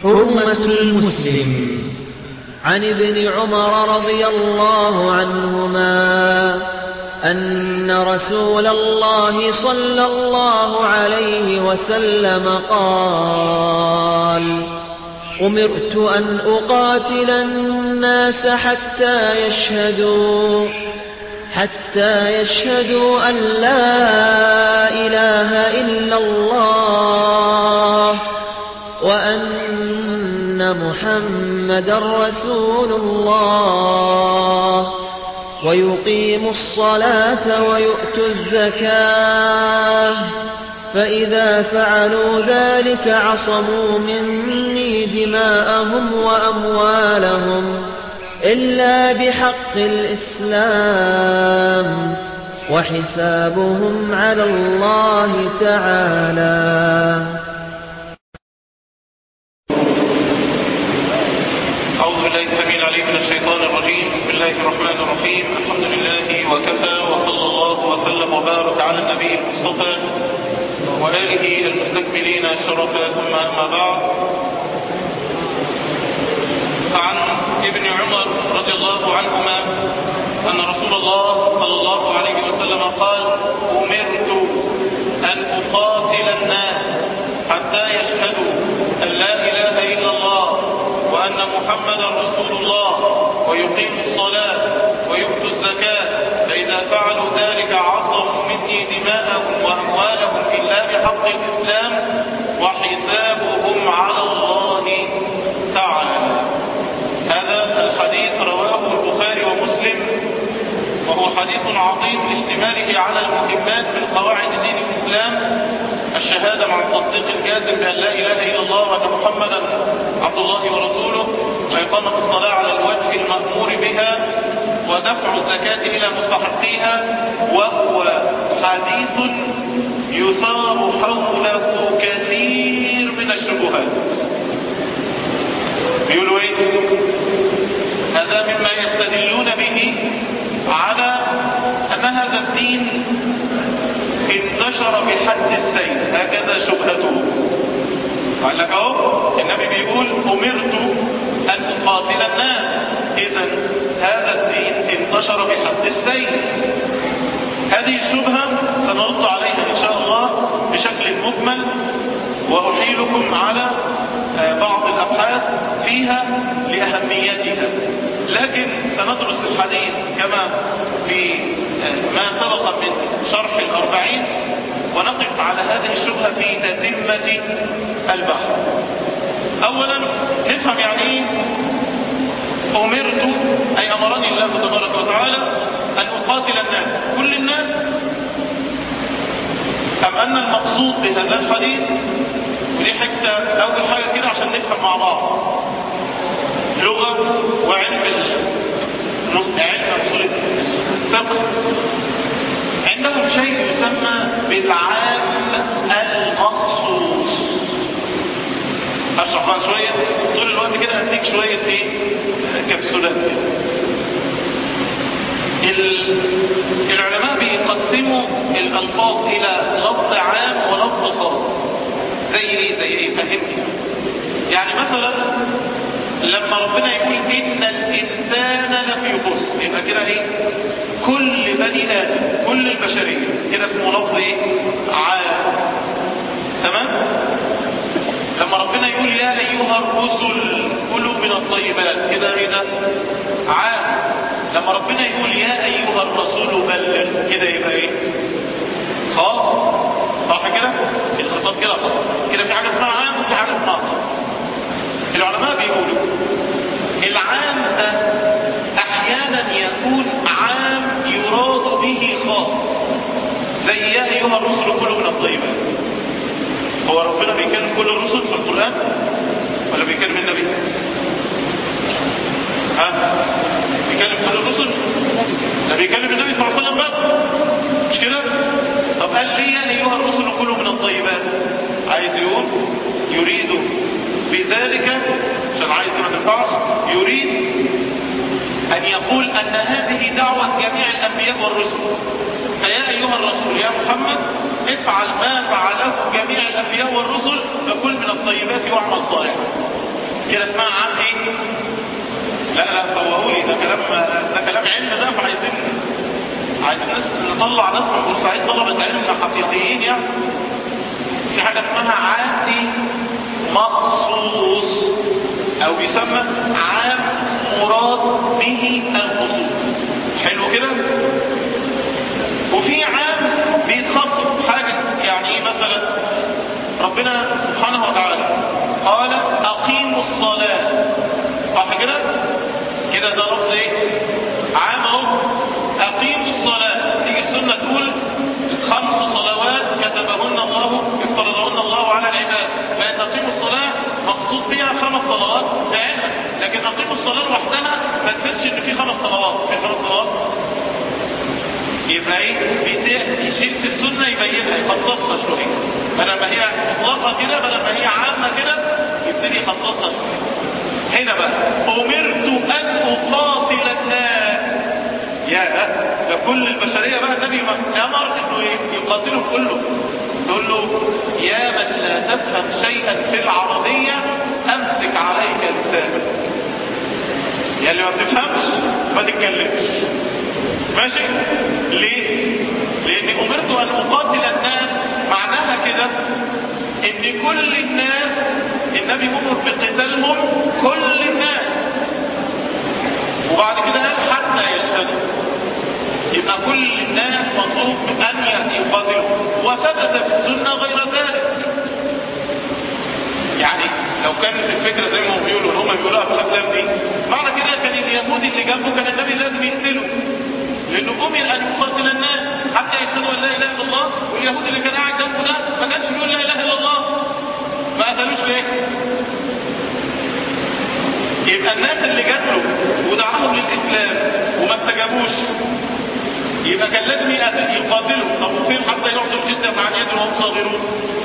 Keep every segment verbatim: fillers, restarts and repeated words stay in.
حرمة المسلم. عن ابن عمر رضي الله عنهما أن رسول الله صلى الله عليه وسلم قال: أمرت أن أقاتل الناس حتى يشهدوا حتى يشهدوا أن لا إله إلا الله وأن محمدا رسول الله ويقيموا الصلاة ويؤتوا الزكاة، فإذا فعلوا ذلك عصموا مني دماءهم وأموالهم إلا بحق الإسلام وحسابهم على الله تعالى. أعوذ بالله السميع العليم من الشيطان الرجيم. بسم الله الرحمن الرحيم. الحمد لله وكفى، وصلى الله وسلم وبارك على النبي المصطفى وآله المستكملين شرفا، ثم أما بعد. فعن ابن عمر رضي الله عنهما أن رسول الله صلى الله عليه وسلم قال: أمرت أن أقاتل الناس حتى يشهدوا أن لا إله إلا الله وأن محمدا رسول الله ويقيموا الصلاة ويؤتوا الزكاة، فإذا فعلوا ذلك عصموا مني دماءهم وأموالهم إلا بحق الإسلام وحسابهم على الله تعالى. هذا الحديث رواه البخاري ومسلم، وهو حديث عظيم لاشتماله على المهمات من قواعد دين الإسلام: الشهادة مع التصديق الجازم بأن لا إله إلا الله وأن محمدا عبد الله ورسوله، وإقامة الصلاة على الوجه المأمور بها، ودفع الزكاة إلى مستحقيها. وهو حديث يثار حوله كثير من الشبهات. بيقولوا ايه؟ هذا مما يستدلون به على أن هذا الدين انتشر بحد السيف، هكذا شبهته. قال لك اهو النبي بيقول: أمرت أن أقاتل الناس، إذن هذا الدين انتشر بحد السيف. هذه الشبهة سنرد عليها إن شاء الله بشكل مجمل، وأحيلكم على بعض الأبحاث فيها لأهميتها، لكن سندرس الحديث كما في ما سبق من شرح الأربعين، ونقف على هذه الشبهة في تتمة البحث. أولا نفهم يعني أمرت، أي أمرني الله تبارك وتعالى أن أقاتل الناس، كل الناس، أم أن المقصود بهذا الحديث؟ ودي حتى أول حاجة كده عشان نفهم مع بعض لغة وعلم علم أصول الفقه. عندهم شيء يسمى بالعام المخصوص. أشرح بقى شوية طول الوقت كده، أديك شوية ايه كبسولات. العلماء بيقسموا الألفاظ إلى لفظ عام ولفظ خاص. زي ايه زي ايه فهمني. يعني مثلا لما ربنا يقول إن الإنسان لفي خسر، يبقى كده ايه؟ كل بني آدم، كل البشرية، كده اسمه لفظ ايه؟ عام. تمام؟ لما ربنا يقول يا أيها الرسل كلوا من الطيبات، كده ايه ده؟ عام. لما ربنا يقول يا أيها الرسول بلغ، كده يبقى ايه؟ خاص. صح كده؟ الخطاب كده خاص. كده في حاجة اسمها عام وفي حاجة اسمها خاص. العلماء بيقولوا العام ده احيانا يكون عام يراد به خاص، زي يا أيها الرسل كلوا من الطيبات. هو ربنا بيكلم كل الرسل في القرآن ولا بيكلم النبي؟ ها؟ بيكلم كل الرسل؟ لا، بيكلم النبي صلى الله عليه وسلم بس، مش كده؟ طب قال لي يا أيها الرسل كلوا من الطيبات، عايز يقول يريد بذلك، عشان عايز ما تنفعش، يريد أن يقول أن هذه دعوة جميع الأنبياء والرسل. فيا أيها الرسول يا محمد افعل ما فعله جميع الأنبياء والرسل، فكل من الطيبات واعمل صالحا. كده اسمها عام ايه؟ لا لا صوروا لي، ده كلام ده كلام علم ده، فعايزين عايزين ناس نطلع ناس من بورسعيد طلبة علم حقيقيين يعني. في حاجة اسمها عادي مخصوص او يسمى عام مراد به الخصوص. حلو كده. وفي عام بيتخصص حاجة، يعني ايه مثلا ربنا سبحانه وتعالى قال اقيموا الصلاة، صح كده؟ كده ده لفظ ايه؟ عام اهو، اقيموا الصلاة. تيجي السنة تقول خمس صلوات كتبهن الله افترضهن الله على العباد، فان اقيموا الصلاة مقصود بها خمس صلوات بعينها، لكن اقيموا الصلاة لوحدها ما تفيدش ان في خمس صلوات. في خمس صلوات يبقى ايه؟ يشيل في السنة يبينها يخصصها شوية، بدل ما هي مطلقة كده، بدل ما هي عامة كده يبتدي يخصصها شوية. هنا بقى امرت ان اقاتل الناس، يا ده كل البشرية بقى النبي امر انه يقاتلهم كله. يقول له يا من لا تفهم شيئا في العربية امسك عليك لسانك، يا اللي ما بتفهمش ما تتكلمش. ماشي؟ ليه؟ لاني امرت ان اقاتل الناس، معناها كده ان كل الناس النبي امر بقتالهم، كل الناس. وبعد كده قال حتى يشهدوا، يبقى كل الناس مطلوب ان يقاتلوا. وثبت في السنة غير ذلك. يعني لو كانت الفكرة زي ما هم بيقولوا ان هم بيقولوها في الافلام دي، معنى كده كان اليهودي اللي جنبه كان النبي لازم يقتله، لانه امر ان يقاتل الناس حتى يشهدوا ان لا اله الا الله. واليهودي اللي كان قاعد جنبه ده ما كانش بيقول لا اله الا الله، ما قتلوش ليه؟ يبقى الناس اللي جات له ودعاهم للاسلام وما استجابوش يبقى كان لازم يقاتلهم. طب وفين حتى يعطوا الجزيه عن يد وهم صاغرون؟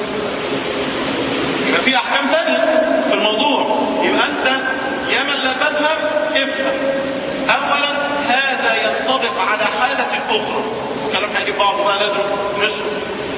يبقى في احكام ثانيه في الموضوع. يبقى انت يا من لا تفهم افهم. اولا هذا ينطبق على حاله اخرى، كلام هيجيب بعضه بقى لازم نشرح.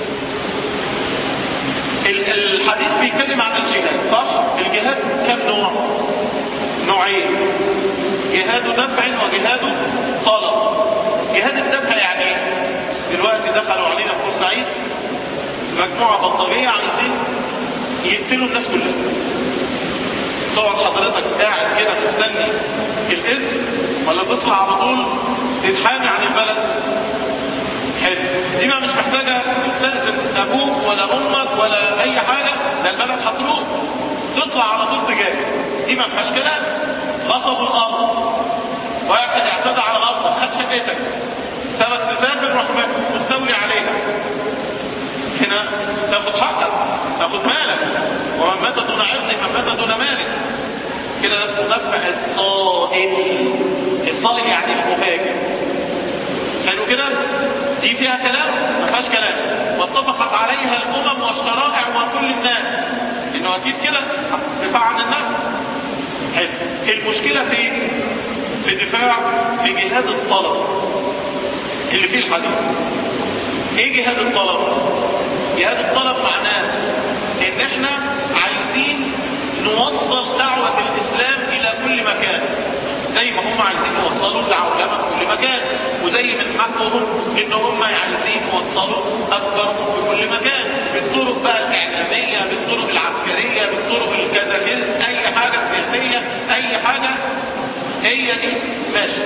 الحديث بيتكلم عن الجهاد، صح؟ الجهاد كم نوع؟ نوعين، جهاد دفع وجهاد طلب. جهاد الدفع يعني ايه؟ دلوقتي دخلوا علينا في بورسعيد مجموعة بلطجية عايزين يقتلوا الناس كلها. تقعد حضرتك قاعد كده مستني الاذن ولا تطلع على طول تتحامي عن البلد؟ حلو، دي ما مش محتاجة تستأذن ابوك ولا امك ولا اي حاجة، ده البلد هتروح تطلع على طول تجاهد. دي ما فيهاش كلام. غصبوا الارض، واحد اعتدى على ارضك خد شقتك سبب تسافر روح مستولي عليها، هنا تاخد حقك تاخد مالك. ومن مات دون عرضه من مات دون مالك. كده ده اسمه دفع الصائل. الصائل يعني المهاجر. حلو كده؟ دي فيها كلام؟ ما فيهاش كلام. واتفقت عليها الامم والشرائع وكل الناس انه اكيد كده دفاع عن النفس. حلو. المشكله في في دفاع في جهاد الطلب اللي فيه الحديث. ايه جهاد الطلب؟ جهاد الطلب معناه ان احنا عايزين نوصل دعوة الاسلام الى كل مكان، زي ما هم عايزين يوصلوا العولمة في كل مكان، وزي من حقهم ان هم عايزين يوصلوا افكارهم في كل مكان، بالطرق بقى الاعلامية، بالطرق العسكرية، بالطرق الكذا كذا، اي حاجة سياسية، اي حاجة هي دي ماشي.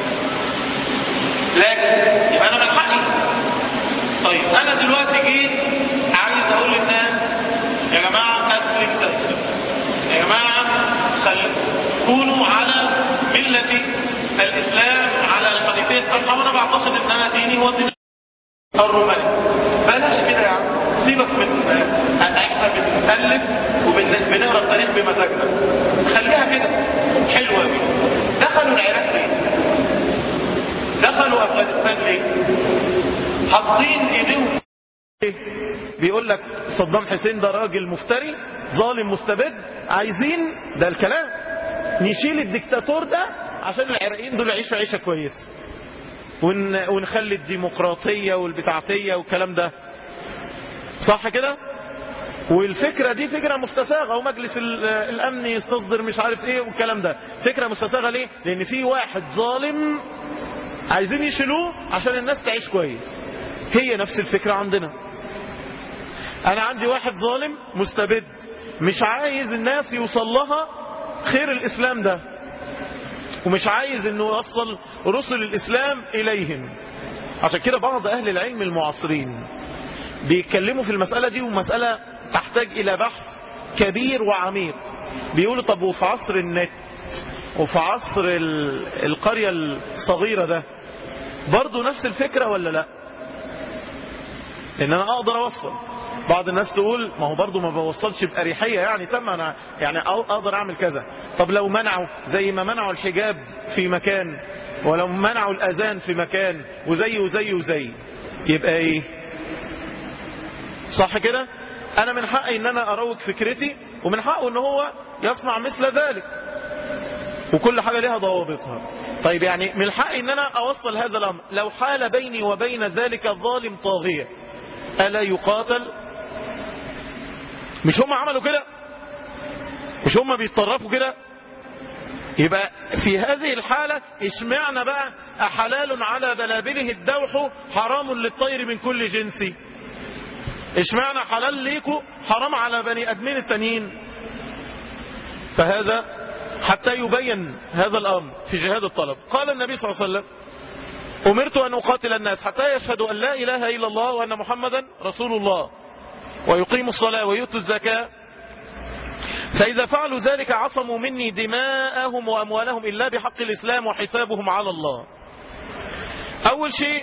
لكن يبقى انا من حقي. طيب انا دلوقتي جيت عايز اقول للناس يا جماعة اسلم تسلم، يا جماعة خلوا كونوا على ملة الاسلام، على الحنيفية السمحة. وانا بعتقد ان انا ديني هو الدين الروماني. بلاش كده يا عم، سيبك من احنا بنتألف وبنقرا التاريخ بمزاجنا، خليها كده حلوة قوي. دخلوا العراق ليه؟ دخلوا افغانستان ليه؟ حاطين ايديهم. بيقول لك صدام حسين ده راجل مفتري ظالم مستبد، عايزين ده الكلام نشيل الدكتاتور ده عشان العراقيين دول يعيشوا عيشه كويسه، ون... ونخلي الديمقراطيه والبتاعتيه والكلام ده، صح كده؟ والفكرة دي فكرة مستساغة، ومجلس الأمن يستصدر مش عارف ايه والكلام ده، فكرة مستساغة. ليه؟ لأن في واحد ظالم عايزين يشيلوه عشان الناس تعيش كويس. هي نفس الفكرة عندنا. أنا عندي واحد ظالم مستبد مش عايز الناس يوصل لها خير الإسلام ده، ومش عايز انه يوصل رسل الإسلام إليهم. عشان كده بعض أهل العلم المعاصرين بيتكلموا في المسألة دي، ومسألة تحتاج إلى بحث كبير وعميق. بيقولوا طب وفي عصر النت وفي عصر القرية الصغيرة ده برضو نفس الفكرة ولا لا؟ لأن أنا أقدر أوصل. بعض الناس تقول ما هو برضو ما بوصلش بأريحية، يعني تم أنا يعني أقدر أعمل كذا. طب لو منعوا زي ما منعوا الحجاب في مكان، ولو منعوا الأذان في مكان، وزي وزي وزي، يبقى إيه؟ صح كده؟ أنا من حقي إن أنا أروج فكرتي، ومن حقه إن هو يصنع مثل ذلك، وكل حاجة لها ضوابطها. طيب يعني من حقي إن أنا أوصل هذا الأمر. لو حال بيني وبين ذلك الظالم طاغية، ألا يقاتل؟ مش هم عملوا كده؟ مش هم بيتصرفوا كده؟ يبقى في هذه الحالة اشمعنا بقى أحلال على بلابله الدوح حرام للطير من كل جنسي؟ اشمعنا حلال ليكوا حرام على بني أدمين التانيين؟ فهذا حتى يبين هذا الأمر في جهاد الطلب. قال النبي صلى الله عليه وسلم: أمرت أن أقاتل الناس حتى يشهدوا أن لا إله إلا الله وأن محمدا رسول الله ويقيموا الصلاة ويؤتوا الزكاة، فإذا فعلوا ذلك عصموا مني دماءهم وأموالهم إلا بحق الإسلام وحسابهم على الله. أول شيء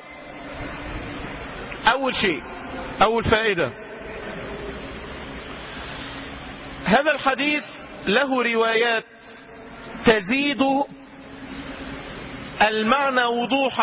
أول شيء أول فائدة، هذا الحديث له روايات تزيد المعنى وضوحا